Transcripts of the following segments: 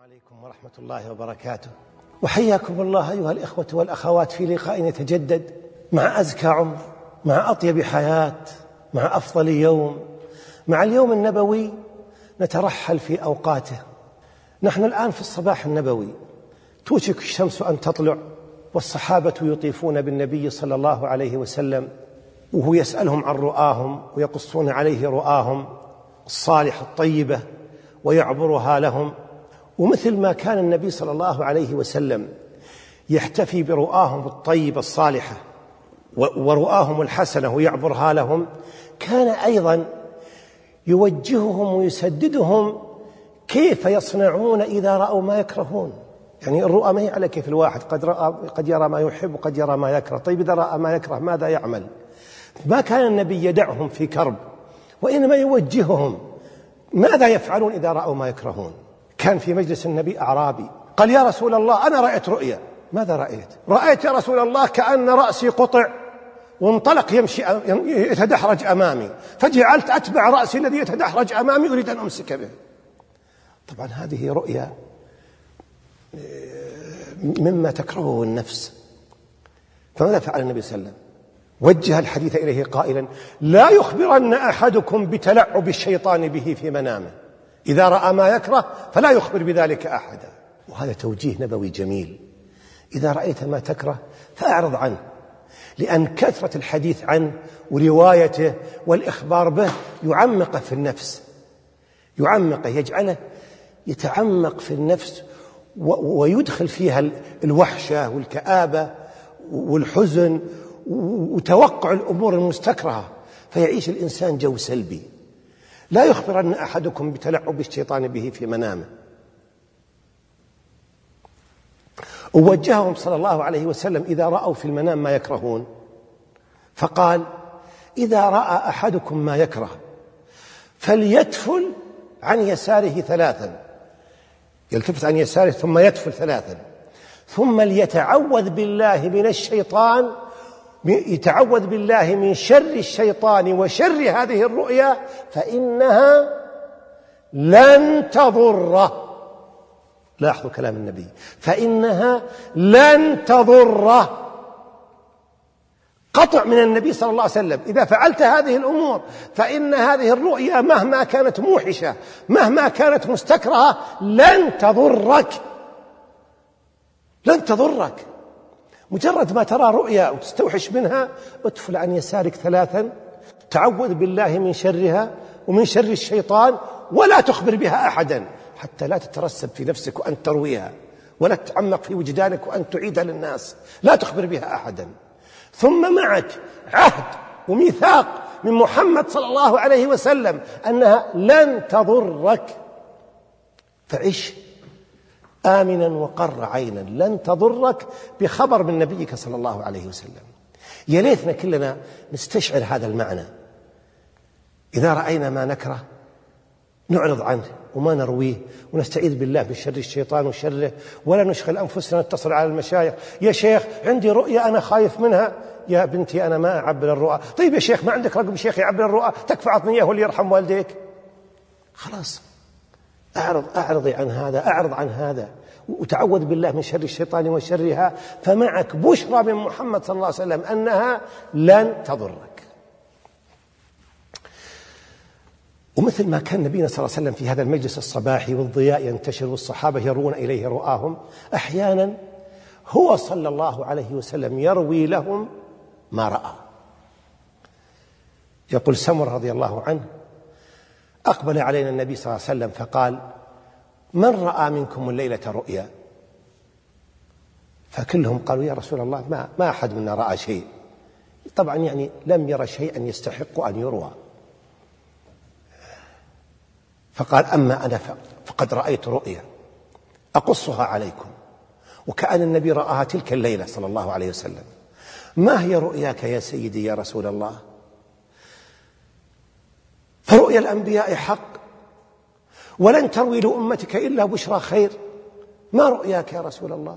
عليكم ورحمة الله وبركاته، وحياكم الله أيها الإخوة والأخوات في لقاء يتجدد مع أزكى عمر، مع أطيب حياة، مع أفضل يوم، مع اليوم النبوي. نترحل في أوقاته. نحن الآن في الصباح النبوي، توشك الشمس أن تطلع، والصحابة يطيفون بالنبي صلى الله عليه وسلم، وهو يسألهم عن رؤاهم ويقصون عليه رؤاهم الصالحة الطيبة ويعبرها لهم. ومثل ما كان النبي صلى الله عليه وسلم يحتفي برؤاهم الطيبة الصالحة ورؤاهم الحسنة ويعبرها لهم، كان أيضا يوجههم ويسددهم كيف يصنعون إذا رأوا ما يكرهون. يعني الرؤى ما هي على كيف الواحد، قد يرى ما يحب وقد يرى ما يكره. طيب إذا رأى ما يكره ماذا يعمل؟ ما كان النبي يدعهم في كرب، وإنما يوجههم ماذا يفعلون إذا رأوا ما يكرهون. كان في مجلس النبي أعرابي قال: يا رسول الله، أنا رأيت رؤيا. ماذا رأيت؟ رأيت يا رسول الله كأن رأسي قطع وانطلق يمشي يتدحرج أمامي، فجعلت أتبع رأسي الذي يتدحرج أمامي أريد أن أمسك به. طبعا هذه رؤيا مما تكرهه النفس. فماذا فعل النبي صلى الله عليه وسلم؟ وجه الحديث إليه قائلا: لا يخبرن أحدكم بتلعب الشيطان به في منامه، إذا رأى ما يكره فلا يخبر بذلك أحدا. وهذا توجيه نبوي جميل. إذا رأيت ما تكره فأعرض عنه، لأن كثرة الحديث عنه وروايته والإخبار به يعمقه في النفس، يعمقه، يجعله يتعمق في النفس ويدخل فيها الوحشة والكآبة والحزن وتوقع الأمور المستكرهة، فيعيش الإنسان جو سلبي. لا يخبرن أحدكم بتلعب الشيطان به في منامه. ووجههم صلى الله عليه وسلم إذا رأوا في المنام ما يكرهون، فقال: إذا رأى أحدكم ما يكره فليتفل عن يساره ثلاثا، يلتفت عن يساره ثم يتفل ثلاثا، ثم ليتعوذ بالله من الشيطان، يتعوذ بالله من شر الشيطان وشر هذه الرؤيا، فإنها لن تضره. لاحظوا كلام النبي: فإنها لن تضره. قطع من النبي صلى الله عليه وسلم: إذا فعلت هذه الأمور فإن هذه الرؤيا مهما كانت موحشة، مهما كانت مستكرهة، لن تضرك، لن تضرك. مجرد ما ترى رؤيا وتستوحش منها، اتفل عن يسارك ثلاثا، تعوذ بالله من شرها ومن شر الشيطان، ولا تخبر بها أحدا، حتى لا تترسب في نفسك وأن ترويها، ولا تتعمق في وجدانك وأن تعيدها للناس. لا تخبر بها أحدا. ثم معك عهد وميثاق من محمد صلى الله عليه وسلم أنها لن تضرك، فعش آمنا وقر عينا، لن تضرك بخبر من نبيك صلى الله عليه وسلم. يا ليتنا كلنا نستشعر هذا المعنى. إذا رأينا ما نكره نعرض عنه وما نرويه، ونستعيذ بالله من شر الشيطان وشره، ولا نشغل أنفسنا نتصل على المشايخ: يا شيخ عندي رؤيا أنا خايف منها. يا بنتي أنا ما أعبر الرؤى. طيب يا شيخ ما عندك رقم شيخ يعبر الرؤى؟ تكفى عطني إياه واللي يرحم والديك. خلاص، أعرضي عن هذا، أعرض عن هذا، وتعوذ بالله من شر الشيطان وشرها، فمعك بشرى من محمد صلى الله عليه وسلم أنها لن تضرك. ومثل ما كان نبينا صلى الله عليه وسلم في هذا المجلس الصباحي والضياء ينتشر والصحابة يرون إليه رؤاهم، أحيانا هو صلى الله عليه وسلم يروي لهم ما رأى. يقول سمر رضي الله عنه: أقبل علينا النبي صلى الله عليه وسلم فقال: من رأى منكم الليلة رؤيا؟ فكلهم قالوا: يا رسول الله ما أحد منا رأى شيء. طبعا يعني لم يرى شيئا يستحق أن يروى. فقال: أما أنا فقد رأيت رؤيا أقصها عليكم. وكأن النبي رآها تلك الليلة صلى الله عليه وسلم. ما هي رؤياك يا سيدي يا رسول الله؟ فرؤيا الأنبياء حق، ولن تروي لأمتك إلا بشرى خير. ما رؤياك يا رسول الله؟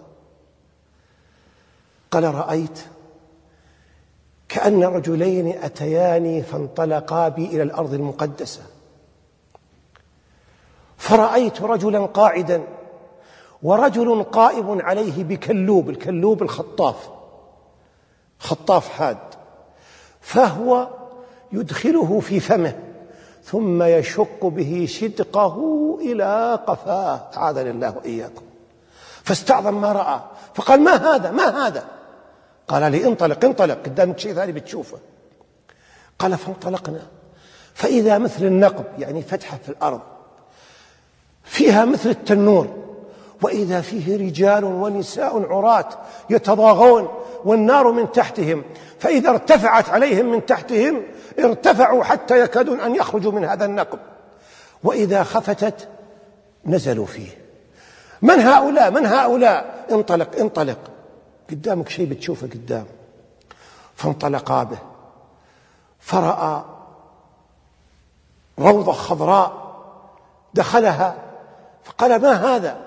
قال: رأيت كأن رجلين أتياني فانطلقا بي إلى الأرض المقدسة، فرأيت رجلا قاعدا ورجل قائم عليه بكلوب، الكلوب الخطاف، خطاف حاد، فهو يدخله في فمه ثم يشق به شدقه إلى قفاه، أعاذنا الله وإياكم. فاستعظم ما رأى فقال: ما هذا ما هذا؟ قال لي: انطلق انطلق، قدامك شيء ثاني بتشوفه. قال: فانطلقنا فإذا مثل النقب، يعني فتحة في الأرض فيها مثل التنور، وإذا فيه رجال ونساء عراة يتضاغون والنار من تحتهم، فإذا ارتفعت عليهم من تحتهم ارتفعوا حتى يكادون أن يخرجوا من هذا النقب، وإذا خفتت نزلوا فيه. من هؤلاء من هؤلاء؟ انطلق انطلق، قدامك شيء بتشوفه قدام. فانطلقا به فرأى روضة خضراء دخلها، فقال: ما هذا؟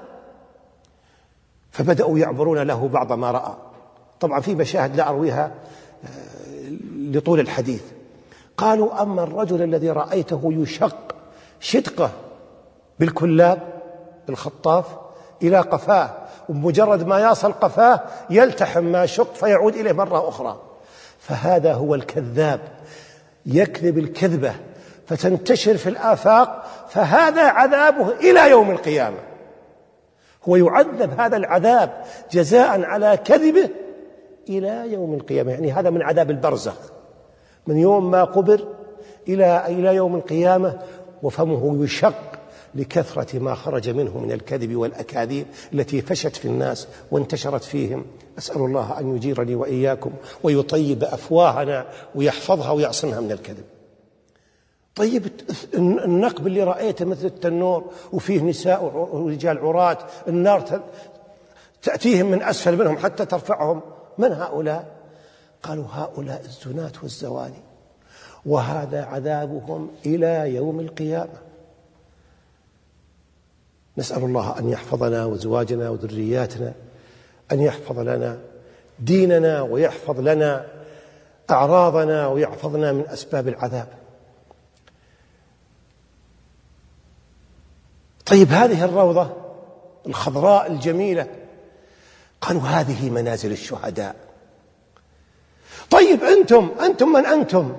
فبدأوا يعبرون له بعض ما رأى. طبعا في مشاهد لا أرويها لطول الحديث. قالوا: أما الرجل الذي رأيته يشق شدقه بالكلاب بالخطاف إلى قفاه، وبمجرد ما يصل قفاه يلتحم ما شق فيعود إليه مرة أخرى، فهذا هو الكذاب، يكذب الكذبة فتنتشر في الآفاق، فهذا عذابه إلى يوم القيامة. هو يعذب هذا العذاب جزاء على كذبه إلى يوم القيامة، يعني هذا من عذاب البرزخ، من يوم ما قبر إلى يوم القيامة، وفمه يشق لكثرة ما خرج منه من الكذب والأكاذيب التي فشت في الناس وانتشرت فيهم. أسأل الله أن يجيرني وإياكم ويطيب أفواهنا ويحفظها ويعصمها من الكذب. طيب، النقب اللي رأيته مثل التنور وفيه نساء ورجال عراة، النار تأتيهم من أسفل منهم حتى ترفعهم، من هؤلاء؟ قالوا: هؤلاء الزناة والزواني، وهذا عذابهم إلى يوم القيامة. نسأل الله أن يحفظنا وزواجنا وذرياتنا، أن يحفظ لنا ديننا ويحفظ لنا أعراضنا ويحفظنا من أسباب العذاب. طيب، هذه الروضة الخضراء الجميلة، قالوا: هذه منازل الشهداء. طيب، أنتم من أنتم؟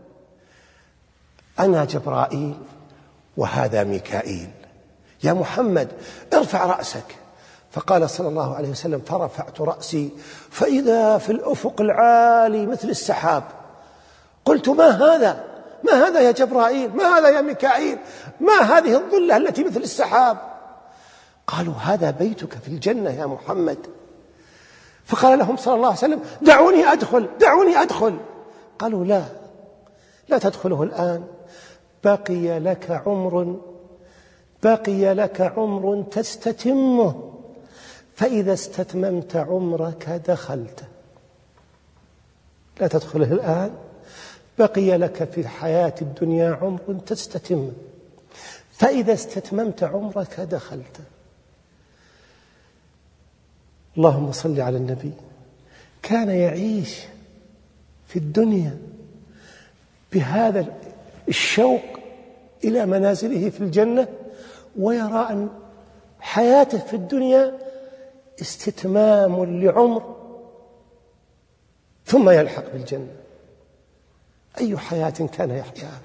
أنا جبرائيل وهذا ميكائيل. يا محمد ارفع رأسك. فقال صلى الله عليه وسلم: فرفعت رأسي فإذا في الأفق العالي مثل السحاب. قلت: ما هذا؟ ما هذا يا جبرائيل؟ ما هذا يا ميكائيل؟ ما هذه الظلة التي مثل السحاب؟ قالوا: هذا بيتك في الجنة يا محمد. فقال لهم صلى الله عليه وسلم: دعوني أدخل دعوني أدخل. قالوا: لا تدخله الآن، بقي لك عمر تستتمه، فإذا استتممت عمرك دخلت. لا تدخله الآن، بقي لك في الحياة الدنيا عمر تستتم، فإذا استتممت عمرك دخلت. اللهم صل على النبي. كان يعيش في الدنيا بهذا الشوق إلى منازله في الجنة، ويرى أن حياته في الدنيا استتمام لعمر ثم يلحق بالجنة. أي حياة كان يحياها،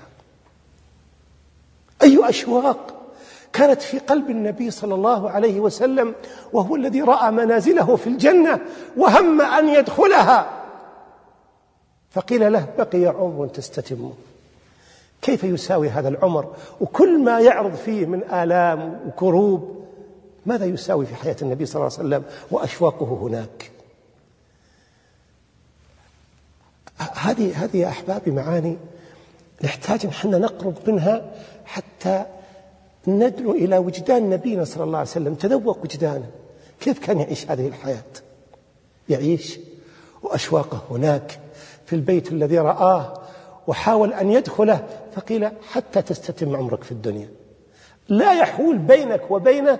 أي أشواق كانت في قلب النبي صلى الله عليه وسلم، وهو الذي رأى منازله في الجنة وهم أن يدخلها، فقيل له: بقي عمر تستتم. كيف يساوي هذا العمر وكل ما يعرض فيه من آلام وكروب؟ ماذا يساوي في حياة النبي صلى الله عليه وسلم وأشواقه هناك؟ هذه يا أحبابي معاني نحتاج نحن نقرب منها حتى ندنو إلى وجدان نبينا صلى الله عليه وسلم. تذوق وجدانه، كيف كان يعيش هذه الحياة، يعيش وأشواقه هناك في البيت الذي رآه، وحاول أن يدخله فقيل: حتى تستتم عمرك في الدنيا. لا يحول بينك وبين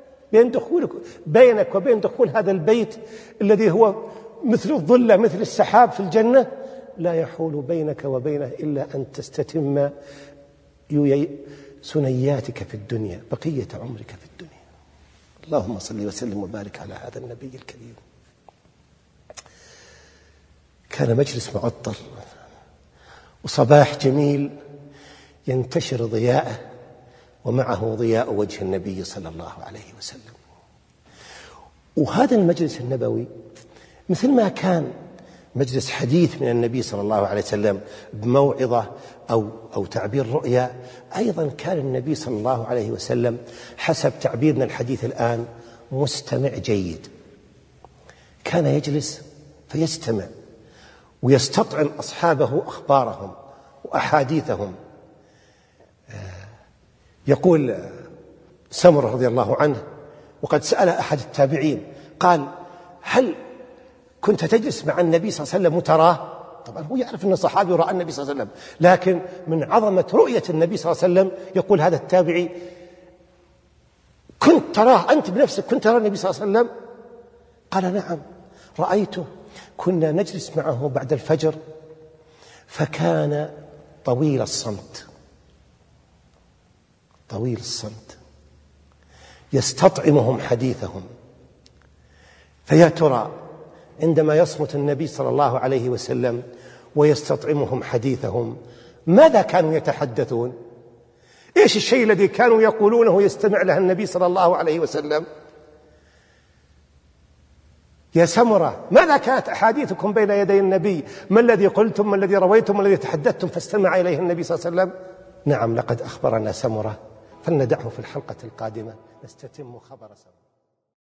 دخول هذا البيت الذي هو مثل الظلة مثل السحاب في الجنة، لا يحول بينك وبينه إلا أن تستتم سنياتك في الدنيا، بقية عمرك في الدنيا. اللهم صل وسلم وبارك على هذا النبي الكريم. كان مجلس معطر وصباح جميل ينتشر ضياءه ومعه ضياء وجه النبي صلى الله عليه وسلم. وهذا المجلس النبوي مثل ما كان مجلس حديث من النبي صلى الله عليه وسلم بموعظة أو تعبير رؤيا، أيضا كان النبي صلى الله عليه وسلم حسب تعبيرنا الحديث الآن مستمع جيد. كان يجلس فيستمع ويستطعم أصحابه أخبارهم وأحاديثهم. يقول سمرة رضي الله عنه وقد سأل أحد التابعين قال: هل كنت تجلس مع النبي صلى الله عليه وسلم وتراه؟ طبعا هو يعرف أن الصحابي رأى النبي صلى الله عليه وسلم، لكن من عظمة رؤية النبي صلى الله عليه وسلم يقول هذا التابعي: كنت تراه أنت بنفسك، كنت ترى النبي صلى الله عليه وسلم؟ قال: نعم رأيته، كنا نجلس معه بعد الفجر فكان طويل الصمت، طويل الصمت، يستطعمهم حديثهم. فيا ترى عندما يصمت النبي صلى الله عليه وسلم ويستطعمهم حديثهم ماذا كانوا يتحدثون؟ إيش الشيء الذي كانوا يقولونه يستمع له النبي صلى الله عليه وسلم؟ يا سمرة، ماذا كانت أحاديثكم بين يدي النبي؟ ما الذي قلتم، ما الذي رويتم، ما الذي تحدثتم فاستمع إليه النبي صلى الله عليه وسلم؟ نعم، لقد أخبرنا سمرة، فلندعه في الحلقة القادمة نستتم خبر سمرة.